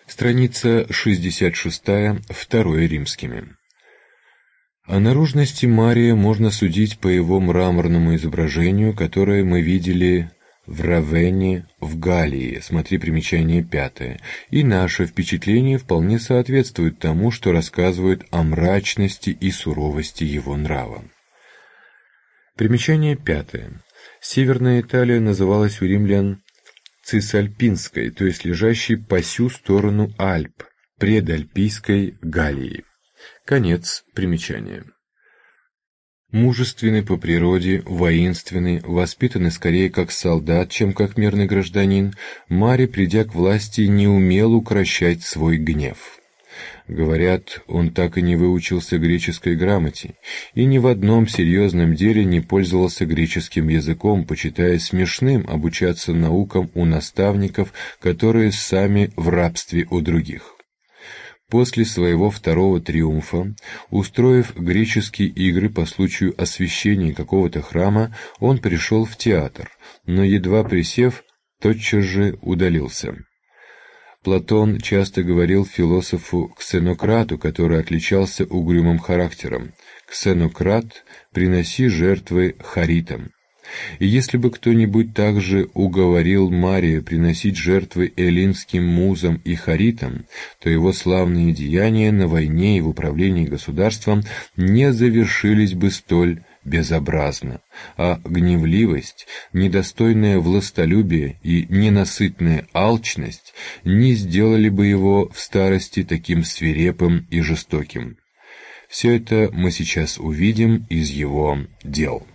Страница 66, второе римскими. О наружности Мария можно судить по его мраморному изображению, которое мы видели в Равенне в Галлии, смотри примечание 5, и наше впечатление вполне соответствует тому, что рассказывает о мрачности и суровости его нрава. Примечание 5. Северная Италия называлась у римлян Цисальпинской, то есть лежащей по сю сторону Альп, предальпийской Галлии. Конец примечания. Мужественный по природе, воинственный, воспитанный скорее как солдат, чем как мирный гражданин, Марий, придя к власти, не умел укрощать свой гнев. Говорят, он так и не выучился греческой грамоте, и ни в одном серьезном деле не пользовался греческим языком, почитая смешным обучаться наукам у наставников, которые сами в рабстве у других. После своего второго триумфа, устроив греческие игры по случаю освящения какого-то храма, он пришел в театр, но, едва присев, тотчас же удалился. Платон часто говорил философу Ксенократу, который отличался угрюмым характером: «Ксенократ, приноси жертвы харитам». И если бы кто-нибудь также уговорил Мария приносить жертвы эллинским музам и харитам, то его славные деяния на войне и в управлении государством не завершились бы столь безобразно, а гневливость, недостойное властолюбие и ненасытная алчность не сделали бы его в старости таким свирепым и жестоким. Все это мы сейчас увидим из его дел.